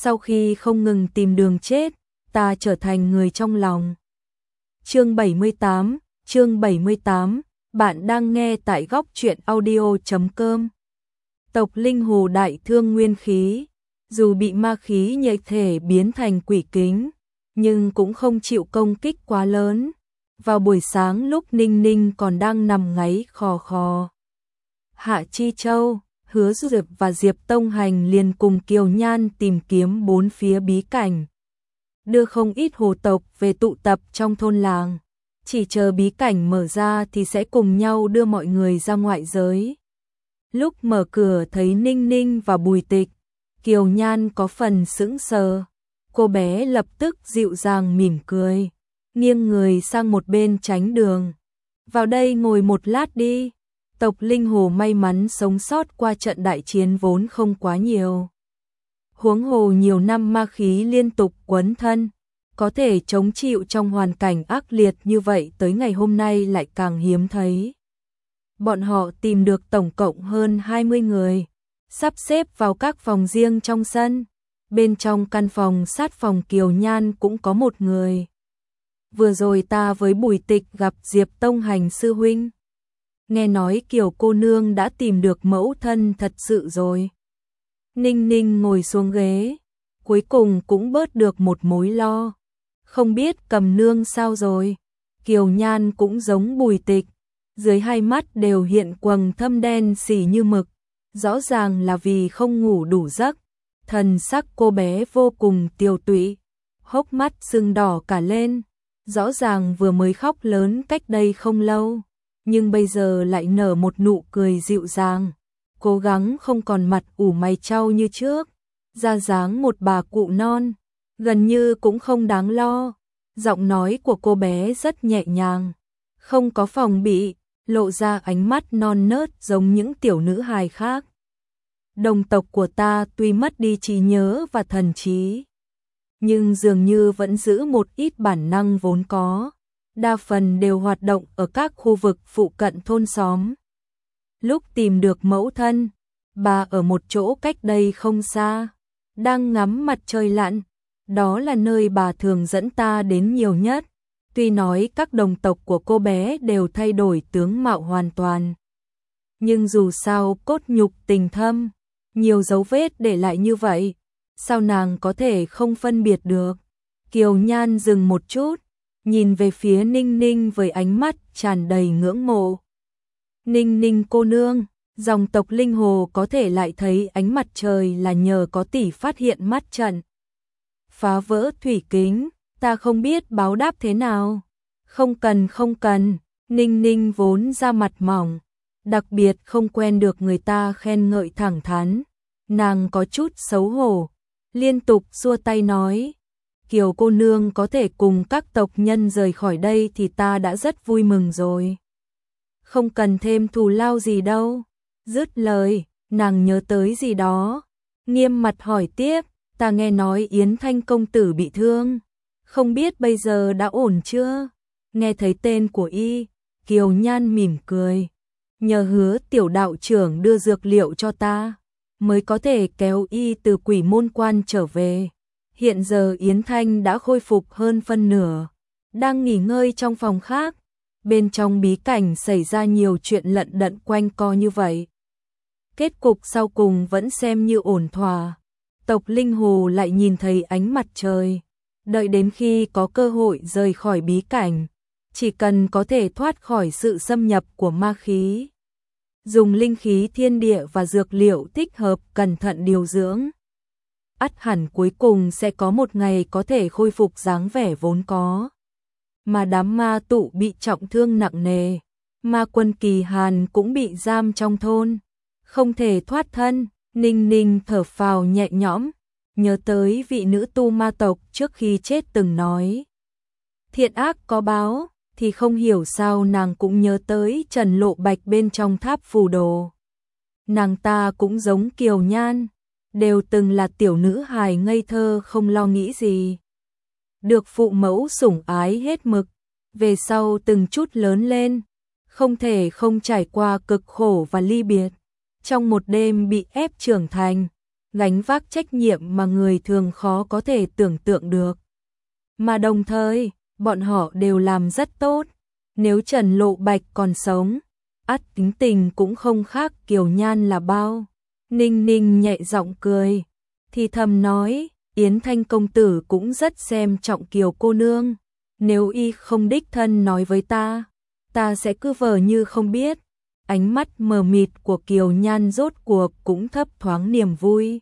sau khi không ngừng tìm đường chết, ta trở thành người trong lòng. Chương 78, bạn đang nghe tại góc truyện audio.com. Tộc linh hồ đại thương nguyên khí, dù bị ma khí nhạy thể biến thành quỷ kính, nhưng cũng không chịu công kích quá lớn. Vào buổi sáng lúc Ninh Ninh còn đang nằm ngáy khò khò, Hạ Chi Châu, Hứa Diệp và Diệp Tông Hành liền cùng Kiều Nhan tìm kiếm bốn phía bí cảnh, đưa không ít hồ tộc về tụ tập trong thôn làng. Chỉ chờ bí cảnh mở ra thì sẽ cùng nhau đưa mọi người ra ngoại giới. Lúc mở cửa thấy Ninh Ninh và Bùi Tịch, Kiều Nhan có phần sững sờ. Cô bé lập tức dịu dàng mỉm cười, nghiêng người sang một bên tránh đường. Vào đây ngồi một lát đi. Tộc linh hồ may mắn sống sót qua trận đại chiến vốn không quá nhiều. Huống hồ nhiều năm ma khí liên tục quấn thân, có thể chống chịu trong hoàn cảnh ác liệt như vậy tới ngày hôm nay lại càng hiếm thấy. Bọn họ tìm được tổng cộng hơn 20 người, sắp xếp vào các phòng riêng trong sân. Bên trong căn phòng sát phòng Kiều Nhan cũng có một người. Vừa rồi ta với Bùi Tịch gặp Diệp Tông Hành sư huynh. Nghe nói Kiều cô nương đã tìm được mẫu thân thật sự rồi. Ninh Ninh ngồi xuống ghế, cuối cùng cũng bớt được một mối lo. Không biết Cầm nương sao rồi. Kiều Nhan cũng giống Bùi Tịch, dưới hai mắt đều hiện quầng thâm đen sì như mực, rõ ràng là vì không ngủ đủ giấc. Thần sắc cô bé vô cùng tiều tụy, hốc mắt sưng đỏ cả lên, rõ ràng vừa mới khóc lớn cách đây không lâu, nhưng bây giờ lại nở một nụ cười dịu dàng, cố gắng không còn mặt ủ mày chau như trước, ra dáng một bà cụ non, gần như cũng không đáng lo. Giọng nói của cô bé rất nhẹ nhàng, không có phòng bị, lộ ra ánh mắt non nớt giống những tiểu nữ hài khác. Đồng tộc của ta tuy mất đi trí nhớ và thần trí, nhưng dường như vẫn giữ một ít bản năng vốn có, đa phần đều hoạt động ở các khu vực phụ cận thôn xóm. Lúc tìm được mẫu thân, bà ở một chỗ cách đây không xa, đang ngắm mặt trời lặn, đó là nơi bà thường dẫn ta đến nhiều nhất. Tuy nói các đồng tộc của cô bé đều thay đổi tướng mạo hoàn toàn, nhưng dù sao cốt nhục tình thâm, nhiều dấu vết để lại như vậy, sao nàng có thể không phân biệt được. Kiều Nhan dừng một chút, nhìn về phía Ninh Ninh với ánh mắt tràn đầy ngưỡng mộ. Ninh Ninh cô nương, dòng tộc linh hồ có thể lại thấy ánh mặt trời là nhờ có tỷ phát hiện mắt trận phá vỡ thủy kính, ta không biết báo đáp thế nào. Không cần, Ninh Ninh vốn da mặt mỏng, đặc biệt không quen được người ta khen ngợi thẳng thắn, nàng có chút xấu hổ, liên tục xua tay nói, Kiều cô nương có thể cùng các tộc nhân rời khỏi đây thì ta đã rất vui mừng rồi. Không cần thêm thù lao gì đâu. Dứt lời, nàng nhớ tới gì đó, nghiêm mặt hỏi tiếp, ta nghe nói Yến Thanh công tử bị thương, không biết bây giờ đã ổn chưa? Nghe thấy tên của y, Kiều Nhan mỉm cười, nhờ Hứa tiểu đạo trưởng đưa dược liệu cho ta, mới có thể kéo y từ Quỷ Môn Quan trở về. Hiện giờ Yến Thanh đã khôi phục hơn phân nửa, đang nghỉ ngơi trong phòng khác. Bên trong bí cảnh xảy ra nhiều chuyện lận đận quanh co như vậy, kết cục sau cùng vẫn xem như ổn thỏa. Tộc linh hồ lại nhìn thấy ánh mặt trời, đợi đến khi có cơ hội rời khỏi bí cảnh, chỉ cần có thể thoát khỏi sự xâm nhập của ma khí, dùng linh khí thiên địa và dược liệu thích hợp cẩn thận điều dưỡng, ắt hẳn cuối cùng sẽ có một ngày có thể khôi phục dáng vẻ vốn có. Mà đám ma tụ bị trọng thương nặng nề, ma quân Kỳ Hàn cũng bị giam trong thôn, không thể thoát thân. Ninh Ninh thở phào nhẹ nhõm, nhớ tới vị nữ tu ma tộc trước khi chết từng nói, thiện ác có báo, thì không hiểu sao nàng cũng nhớ tới Trần Lộ Bạch bên trong tháp phù đồ. Nàng ta cũng giống Kiều Nhan, đều từng là tiểu nữ hài ngây thơ không lo nghĩ gì, được phụ mẫu sủng ái hết mực, về sau từng chút lớn lên, không thể không trải qua cực khổ và ly biệt, trong một đêm bị ép trưởng thành, gánh vác trách nhiệm mà người thường khó có thể tưởng tượng được. Mà đồng thời, bọn họ đều làm rất tốt. Nếu Trần Lộ Bạch còn sống, ắt tính tình cũng không khác Kiều Nhan là bao. Ninh Ninh nhẹ giọng cười, thì thầm nói, Yến Thanh công tử cũng rất xem trọng Kiều cô nương. Nếu y không đích thân nói với ta sẽ cứ vờ như không biết. Ánh mắt mờ mịt của Kiều Nhan rốt cuộc cũng thấp thoáng niềm vui.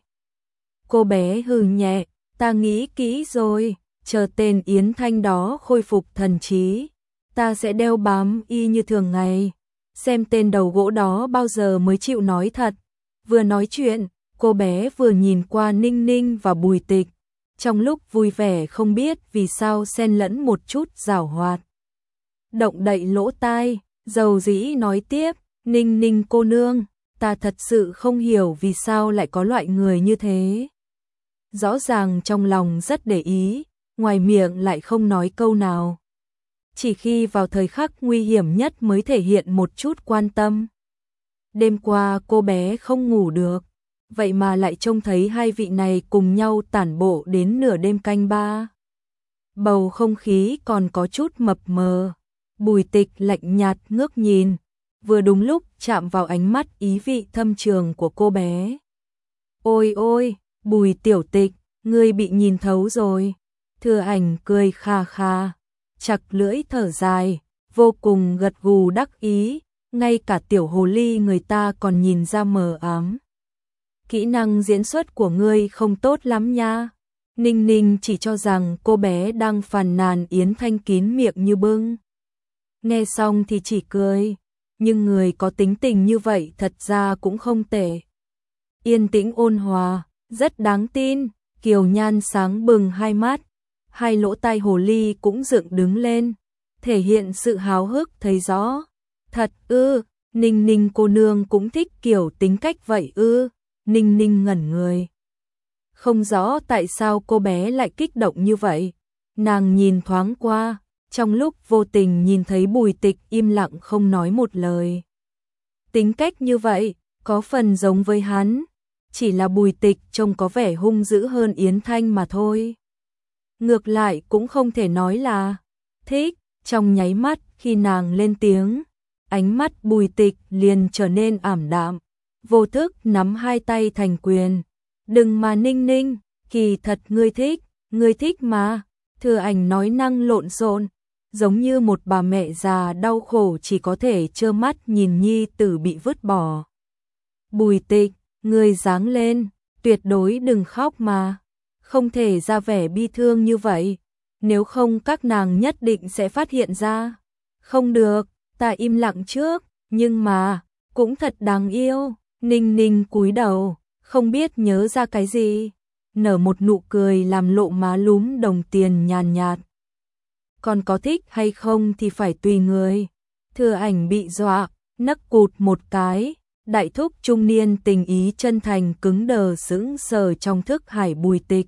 Cô bé hừ nhẹ, ta nghĩ kỹ rồi, chờ tên Yến Thanh đó khôi phục thần trí, ta sẽ đeo bám y như thường ngày, xem tên đầu gỗ đó bao giờ mới chịu nói thật. Vừa nói chuyện, cô bé vừa nhìn qua Ninh Ninh và Bùi Tịch, trong lúc vui vẻ không biết vì sao xen lẫn một chút giảo hoạt. Động đậy lỗ tai, dầu dĩ nói tiếp, Ninh Ninh cô nương, ta thật sự không hiểu vì sao lại có loại người như thế. Rõ ràng trong lòng rất để ý, ngoài miệng lại không nói câu nào. Chỉ khi vào thời khắc nguy hiểm nhất mới thể hiện một chút quan tâm. Đêm qua cô bé không ngủ được, vậy mà lại trông thấy hai vị này cùng nhau tản bộ đến nửa đêm canh ba. Bầu không khí còn có chút mập mờ. Bùi Tịch lạnh nhạt ngước nhìn, vừa đúng lúc chạm vào ánh mắt ý vị thâm trường của cô bé. Ôi ôi, Bùi tiểu Tịch, ngươi bị nhìn thấu rồi. Thừa Ảnh cười kha kha, chặt lưỡi thở dài, vô cùng gật gù đắc ý, ngay cả tiểu hồ ly người ta còn nhìn ra mờ ám. Kỹ năng diễn xuất của ngươi không tốt lắm nha. Ninh Ninh chỉ cho rằng cô bé đang phàn nàn Yến Thanh kín miệng như bưng. Nghe xong thì chỉ cười, nhưng người có tính tình như vậy thật ra cũng không tệ. Yên tĩnh ôn hòa, rất đáng tin. Kiều Nhan sáng bừng hai mắt, hai lỗ tai hồ ly cũng dựng đứng lên, thể hiện sự háo hức thấy rõ. Thật ư, Ninh Ninh cô nương cũng thích kiểu tính cách vậy ư? Ninh Ninh ngẩn người. Không rõ tại sao cô bé lại kích động như vậy. Nàng nhìn thoáng qua, trong lúc vô tình nhìn thấy Bùi Tịch im lặng không nói một lời. Tính cách như vậy, có phần giống với hắn, chỉ là Bùi Tịch trông có vẻ hung dữ hơn Yến Thanh mà thôi. Ngược lại cũng không thể nói là thích, trong nháy mắt khi nàng lên tiếng, ánh mắt Bùi Tịch liền trở nên ảm đạm, vô thức nắm hai tay thành quyền. Đừng mà Ninh Ninh, kỳ thật ngươi thích mà. Thừa Ảnh nói năng lộn xộn, giống như một bà mẹ già đau khổ chỉ có thể trơ mắt nhìn nhi tử bị vứt bỏ. Bùi Tịch, ngươi giáng lên, tuyệt đối đừng khóc mà, không thể ra vẻ bi thương như vậy, nếu không các nàng nhất định sẽ phát hiện ra. Không được, ta im lặng trước, nhưng mà, cũng thật đáng yêu. Ninh Ninh cúi đầu, không biết nhớ ra cái gì, nở một nụ cười làm lộ má lúm đồng tiền nhàn nhạt. Còn có thích hay không thì phải tùy người. Thừa Ảnh bị dọa, nấc cụt một cái, đại thúc trung niên tình ý chân thành cứng đờ sững sờ trong thức hải Bùi Tịch.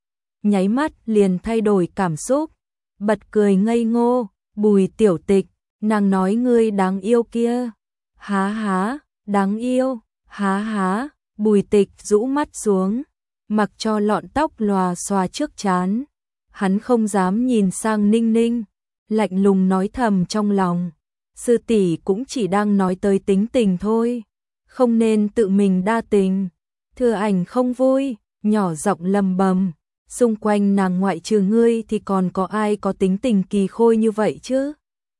Nháy mắt liền thay đổi cảm xúc, bật cười ngây ngô, Bùi tiểu Tịch, nàng nói ngươi đáng yêu kia. Há há, đáng yêu, há há. Bùi Tịch rũ mắt xuống, mặc cho lọn tóc lòa xòa trước trán. Hắn không dám nhìn sang Ninh Ninh, lạnh lùng nói thầm trong lòng, sư tỷ cũng chỉ đang nói tới tính tình thôi, không nên tự mình đa tình. Thừa Ảnh không vui, nhỏ giọng lầm bầm, xung quanh nàng ngoại trừ ngươi thì còn có ai có tính tình kỳ khôi như vậy chứ?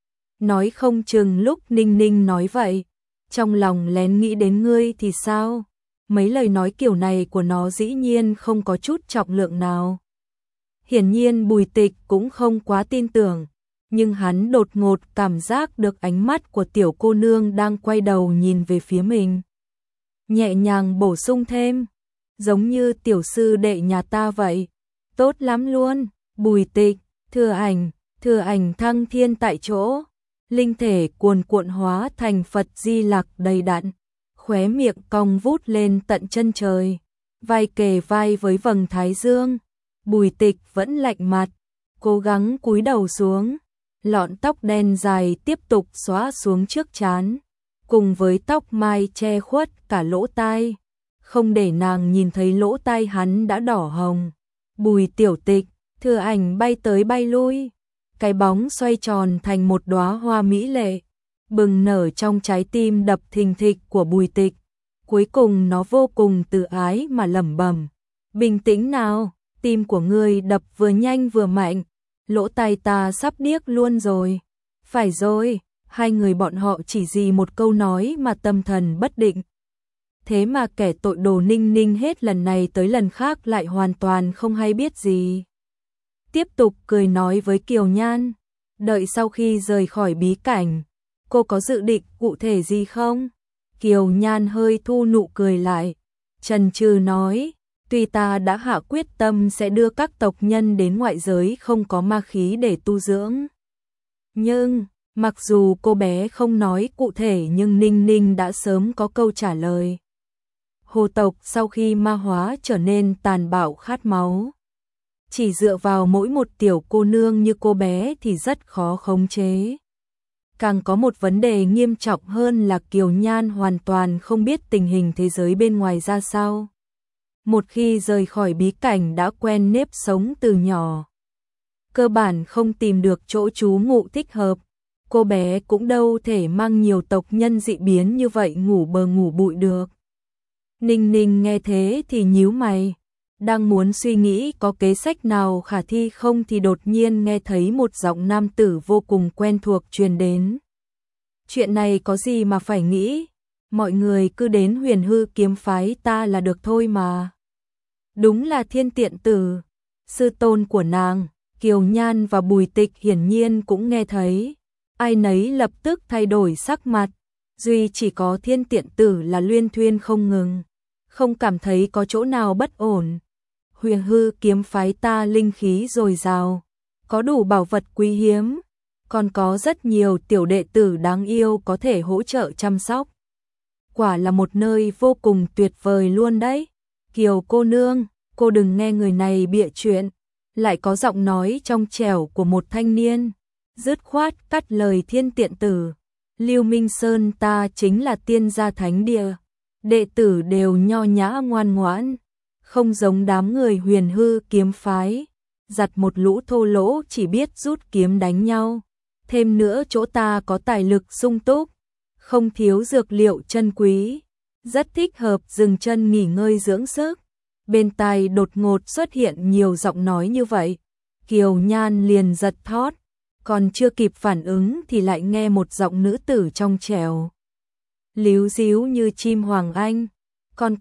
Nói không chừng lúc Ninh Ninh nói vậy, trong lòng lén nghĩ đến ngươi thì sao? Mấy lời nói kiểu này của nó dĩ nhiên không có chút trọng lượng nào. Hiển nhiên Bùi Tịch cũng không quá tin tưởng, nhưng hắn đột ngột cảm giác được ánh mắt của tiểu cô nương đang quay đầu nhìn về phía mình. Nhẹ nhàng bổ sung thêm, giống như tiểu sư đệ nhà ta vậy, tốt lắm luôn. Bùi Tịch, Thừa Ảnh thăng thiên tại chỗ, linh thể cuồn cuộn hóa thành Phật Di Lặc đầy đặn, khóe miệng cong vút lên tận chân trời, vai kề vai với vầng thái dương. Bùi Tịch vẫn lạnh mặt, cố gắng cúi đầu xuống, lọn tóc đen dài tiếp tục xõa xuống trước trán, cùng với tóc mai che khuất cả lỗ tai, không để nàng nhìn thấy lỗ tai hắn đã đỏ hồng. Bùi Tiểu Tịch, thừa ảnh bay tới bay lui, cái bóng xoay tròn thành một đóa hoa mỹ lệ, bừng nở trong trái tim đập thình thịch của Bùi Tịch. Cuối cùng nó vô cùng tự ái mà lẩm bẩm, bình tĩnh nào, tim của ngươi đập vừa nhanh vừa mạnh, lỗ tai ta sắp điếc luôn rồi. Phải rồi, hai người bọn họ chỉ vì một câu nói mà tâm thần bất định. Thế mà kẻ tội đồ Ninh Ninh hết lần này tới lần khác lại hoàn toàn không hay biết gì. Tiếp tục cười nói với Kiều Nhan, đợi sau khi rời khỏi bí cảnh, cô có dự định cụ thể gì không? Kiều Nhan hơi thu nụ cười lại, chần chừ nói, tuy ta đã hạ quyết tâm sẽ đưa các tộc nhân đến ngoại giới không có ma khí để tu dưỡng. Nhưng, mặc dù cô bé không nói cụ thể nhưng Ninh Ninh đã sớm có câu trả lời. Hồ tộc sau khi ma hóa trở nên tàn bạo khát máu. Chỉ dựa vào mỗi một tiểu cô nương như cô bé thì rất khó khống chế. Càng có một vấn đề nghiêm trọng hơn là Kiều Nhan hoàn toàn không biết tình hình thế giới bên ngoài ra sao. Một khi rời khỏi bí cảnh đã quen nếp sống từ nhỏ, cơ bản không tìm được chỗ trú ngụ thích hợp. Cô bé cũng đâu thể mang nhiều tộc nhân dị biến như vậy ngủ bờ ngủ bụi được. Ninh Ninh nghe thế thì nhíu mày, đang muốn suy nghĩ có kế sách nào khả thi không thì đột nhiên nghe thấy một giọng nam tử vô cùng quen thuộc truyền đến. Chuyện này có gì mà phải nghĩ, mọi người cứ đến Huyền Hư kiếm phái ta là được thôi mà. Đúng là Thiên Tiện Tử, sư tôn của nàng. Kiều Nhan và Bùi Tịch hiển nhiên cũng nghe thấy, ai nấy lập tức thay đổi sắc mặt, duy chỉ có Thiên Tiện Tử là luyên thuyên không ngừng, không cảm thấy có chỗ nào bất ổn. Huyền Hư kiếm phái ta linh khí dồi dào, có đủ bảo vật quý hiếm, còn có rất nhiều tiểu đệ tử đáng yêu có thể hỗ trợ chăm sóc. Quả là một nơi vô cùng tuyệt vời luôn đấy. Kiều cô nương, cô đừng nghe người này bịa chuyện. Lại có giọng nói trong trẻo của một thanh niên, dứt khoát cắt lời Thiên Tiện Tử. Lưu Minh Sơn ta chính là tiên gia thánh địa, đệ tử đều nho nhã ngoan ngoãn, không giống đám người Huyền Hư kiếm phái, giặt một lũ thô lỗ chỉ biết rút kiếm đánh nhau. Thêm nữa chỗ ta có tài lực sung túc, không thiếu dược liệu chân quý, rất thích hợp dừng chân nghỉ ngơi dưỡng sức. Bên tai đột ngột xuất hiện nhiều giọng nói như vậy, Kiều Nhan liền giật thót, còn chưa kịp phản ứng thì lại nghe một giọng nữ tử trong trẻo, líu díu như chim hoàng anh, còn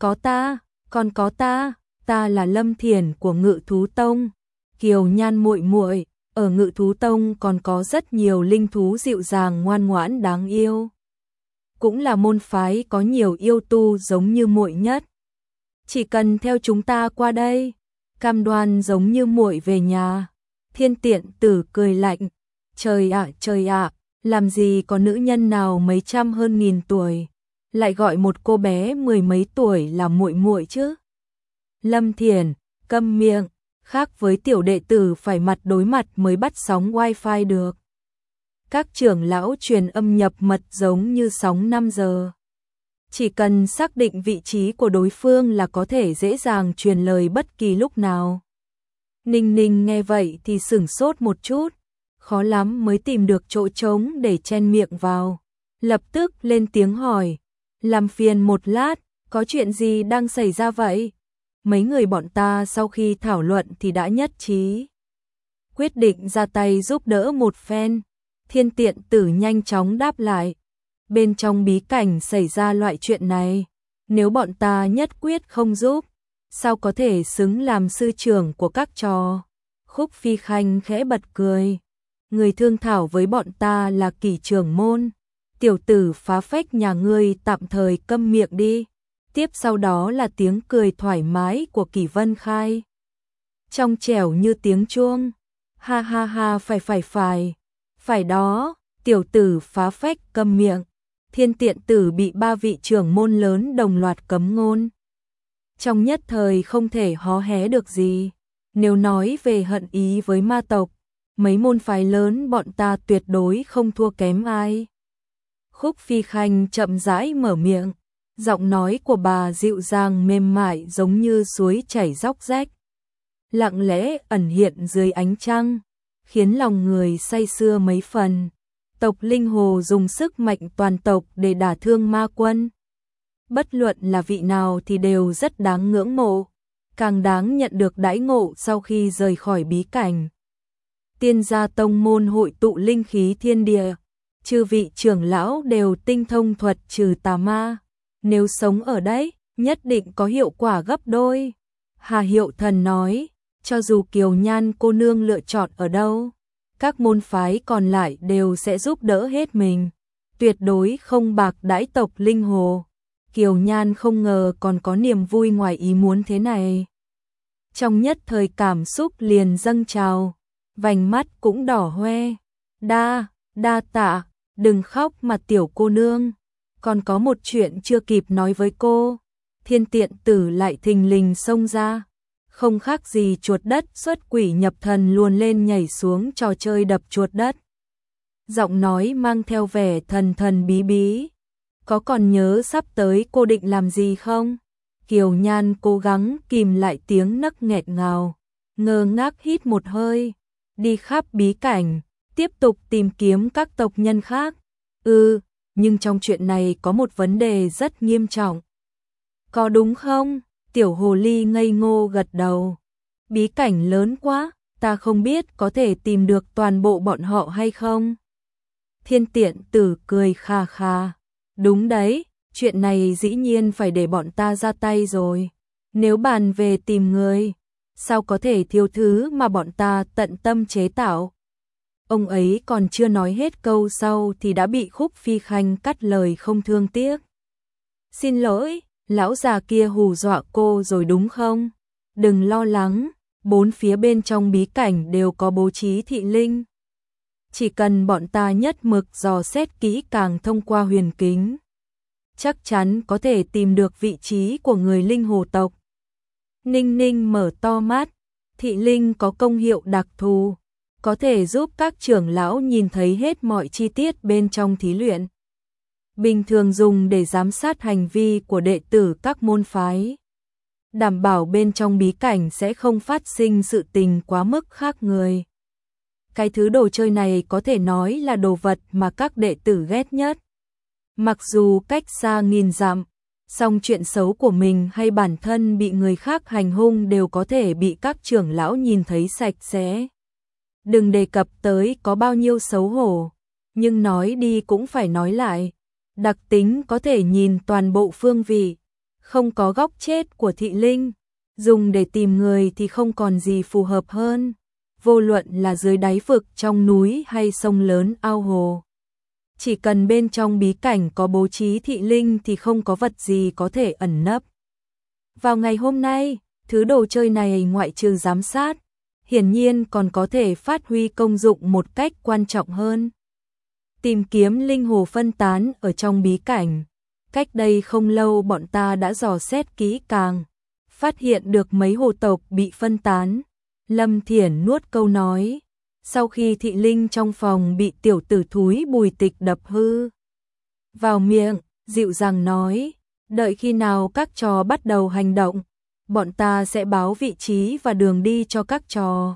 có ta là Lâm Thiển của Ngự Thú Tông. Kiều Nhan muội muội, ở Ngự Thú Tông còn có rất nhiều linh thú dịu dàng ngoan ngoãn đáng yêu, cũng là môn phái có nhiều yêu tu giống như muội nhất. Chỉ cần theo chúng ta qua đây, cam đoan giống như muội về nhà. Thiên Tiện Tử cười lạnh, trời ạ, làm gì có nữ nhân nào mấy trăm hơn nghìn tuổi, lại gọi một cô bé mười mấy tuổi là muội muội chứ. Lâm Thiển, câm miệng, khác với tiểu đệ tử phải mặt đối mặt mới bắt sóng wifi được. Các trưởng lão truyền âm nhập mật giống như sóng 5 giờ. Chỉ cần xác định vị trí của đối phương là có thể dễ dàng truyền lời bất kỳ lúc nào. Ninh Ninh nghe vậy thì sửng sốt một chút, khó lắm mới tìm được chỗ trống để chen miệng vào. Lập tức lên tiếng hỏi, làm phiền một lát, có chuyện gì đang xảy ra vậy? Mấy người bọn ta sau khi thảo luận thì đã nhất trí, quyết định ra tay giúp đỡ một phen. Thiên Tiện Tử nhanh chóng đáp lại, bên trong bí cảnh xảy ra loại chuyện này, nếu bọn ta nhất quyết không giúp, sao có thể xứng làm sư trưởng của các trò. Khúc Phi Khanh khẽ bật cười, người thương thảo với bọn ta là Kỷ trưởng môn, tiểu tử phá phách nhà ngươi tạm thời câm miệng đi. Tiếp sau đó là tiếng cười thoải mái của Kỷ Vân Khai, trong trẻo như tiếng chuông, ha ha ha, phải đó, tiểu tử phá phách câm miệng. Thiên Tiện Tử bị ba vị trưởng môn lớn đồng loạt cấm ngôn, trong nhất thời không thể hó hé được gì. Nếu nói về hận ý với ma tộc, mấy môn phái lớn bọn ta tuyệt đối không thua kém ai. Khúc Phi Khanh chậm rãi mở miệng, Giọng nói của bà dịu dàng mềm mại giống như suối chảy róc rách, lặng lẽ ẩn hiện dưới ánh trăng, khiến lòng người say sưa mấy phần. Tộc Linh Hồ dùng sức mạnh toàn tộc để đả thương ma quân. Bất luận là vị nào thì đều rất đáng ngưỡng mộ, càng đáng nhận được đãi ngộ sau khi rời khỏi bí cảnh. Tiên gia tông môn hội tụ linh khí thiên địa, chư vị trưởng lão đều tinh thông thuật trừ tà ma. Nếu sống ở đấy, nhất định có hiệu quả gấp đôi. Hà Hiệu Thần nói, cho dù Kiều Nhan cô nương lựa chọn ở đâu, các môn phái còn lại đều sẽ giúp đỡ hết mình, tuyệt đối không bạc đãi tộc Linh Hồ. Kiều Nhan không ngờ còn có niềm vui ngoài ý muốn thế này. Trong nhất thời cảm xúc liền dâng trào, vành mắt cũng đỏ hoe. Đa tạ, đừng khóc mà tiểu cô nương, còn có một chuyện chưa kịp nói với cô. Thiên Tiện Tử lại thình lình xông ra, không khác gì chuột đất xuất quỷ nhập thần luồn lên nhảy xuống trò chơi đập chuột đất. Giọng nói mang theo vẻ thần thần bí bí. Có còn nhớ sắp tới cô định làm gì không? Kiều Nhan cố gắng kìm lại tiếng nấc nghẹt ngào, ngơ ngác hít một hơi, đi khắp bí cảnh, tiếp tục tìm kiếm các tộc nhân khác. Nhưng trong chuyện này có một vấn đề rất nghiêm trọng. Có đúng không? Tiểu hồ ly ngây ngô gật đầu. Bí cảnh lớn quá, ta không biết có thể tìm được toàn bộ bọn họ hay không? Thiên Tiện Tử cười kha kha. Đúng đấy, chuyện này dĩ nhiên phải để bọn ta ra tay rồi. Nếu bàn về tìm người, sao có thể thiếu thứ mà bọn ta tận tâm chế tạo? Ông ấy còn chưa nói hết câu sau thì đã bị Khúc Phi Khanh cắt lời không thương tiếc. Xin lỗi, lão già kia hù dọa cô rồi đúng không? Đừng lo lắng, bốn phía bên trong bí cảnh đều có bố trí thị linh. Chỉ cần bọn ta nhất mực dò xét kỹ càng thông qua huyền kính, chắc chắn có thể tìm được vị trí của người linh hồ tộc. Ninh Ninh mở to mắt, thị linh có công hiệu đặc thù, có thể giúp các trưởng lão nhìn thấy hết mọi chi tiết bên trong thí luyện. Bình thường dùng để giám sát hành vi của đệ tử các môn phái, đảm bảo bên trong bí cảnh sẽ không phát sinh sự tình quá mức khác người. Cái thứ đồ chơi này có thể nói là đồ vật mà các đệ tử ghét nhất. Mặc dù cách xa nghìn dặm, song chuyện xấu của mình hay bản thân bị người khác hành hung đều có thể bị các trưởng lão nhìn thấy sạch sẽ. Đừng đề cập tới có bao nhiêu xấu hổ, nhưng nói đi cũng phải nói lại. Đặc tính có thể nhìn toàn bộ phương vị, không có góc chết của thị linh, dùng để tìm người thì không còn gì phù hợp hơn. Vô luận là dưới đáy vực trong núi hay sông lớn ao hồ, chỉ cần bên trong bí cảnh có bố trí thị linh thì không có vật gì có thể ẩn nấp. Vào ngày hôm nay, thứ đồ chơi này ngoại trừ giám sát, hiển nhiên còn có thể phát huy công dụng một cách quan trọng hơn. Tìm kiếm linh hồ phân tán ở trong bí cảnh. Cách đây không lâu bọn ta đã dò xét kỹ càng, phát hiện được mấy hồ tộc bị phân tán. Lâm Thiển nuốt câu nói, sau khi thị linh trong phòng bị tiểu tử thúi Bùi Tịch đập hư vào miệng, dịu dàng nói, đợi khi nào các trò bắt đầu hành động, bọn ta sẽ báo vị trí và đường đi cho các trò.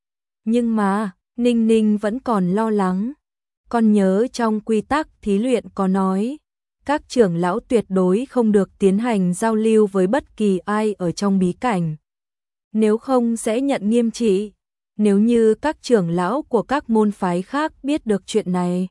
Nhưng mà, Ninh Ninh vẫn còn lo lắng. Con nhớ trong quy tắc thí luyện có nói, các trưởng lão tuyệt đối không được tiến hành giao lưu với bất kỳ ai ở trong bí cảnh. Nếu không sẽ nhận nghiêm trị. Nếu như các trưởng lão của các môn phái khác biết được chuyện này,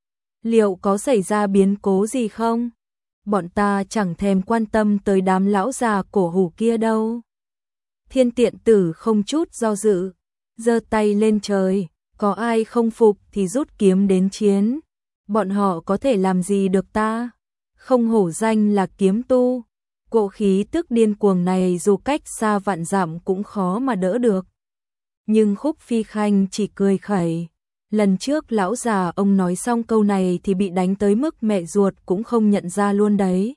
liệu có xảy ra biến cố gì không? Bọn ta chẳng thèm quan tâm tới đám lão già cổ hủ kia đâu. Thiên Tiện Tử không chút do dự, giơ tay lên trời, có ai không phục thì rút kiếm đến chiến. Bọn họ có thể làm gì được ta? Không hổ danh là kiếm tu. Cỗ khí tức điên cuồng này dù cách xa vạn dặm cũng khó mà đỡ được. Nhưng Khúc Phi Khanh chỉ cười khẩy. Lần trước lão già ông nói xong câu này thì bị đánh tới mức mẹ ruột cũng không nhận ra luôn đấy.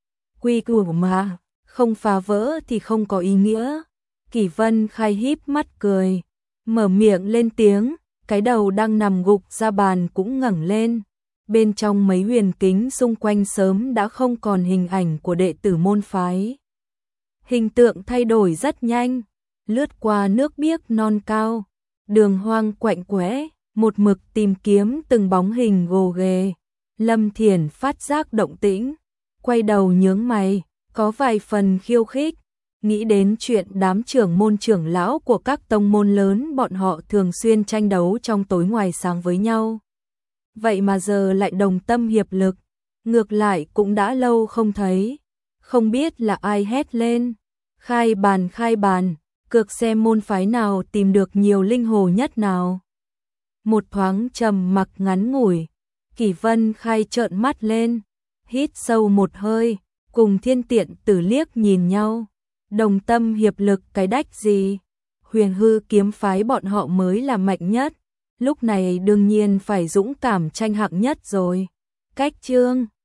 Quy củ mà, không phá vỡ thì không có ý nghĩa. Kỷ Vân Khai híp mắt cười, mở miệng lên tiếng, cái đầu đang nằm gục ra bàn cũng ngẩng lên. bên trong mấy huyền kính xung quanh sớm đã không còn hình ảnh của đệ tử môn phái. Hình tượng thay đổi rất nhanh, lướt qua nước biếc non cao, đường hoang quạnh quẽ, một mực tìm kiếm từng bóng hình gồ ghề. Lâm Thiển phát giác động tĩnh, quay đầu nhướng mày, có vài phần khiêu khích, nghĩ đến chuyện đám trưởng môn trưởng lão của các tông môn lớn bọn họ thường xuyên tranh đấu trong tối ngoài sáng với nhau. Vậy mà giờ lại đồng tâm hiệp lực, ngược lại cũng đã lâu không thấy, không biết là ai hét lên, khai bàn, cược xem môn phái nào tìm được nhiều linh hồ nhất nào. Một thoáng trầm mặc ngắn ngủi, Kỷ Vân Khai trợn mắt lên, hít sâu một hơi, cùng Thiên Tiện Tử liếc nhìn nhau, đồng tâm hiệp lực cái đách gì, Huyền Hư kiếm phái bọn họ mới là mạnh nhất, lúc này đương nhiên phải dũng cảm tranh hạng nhất rồi. Cách chương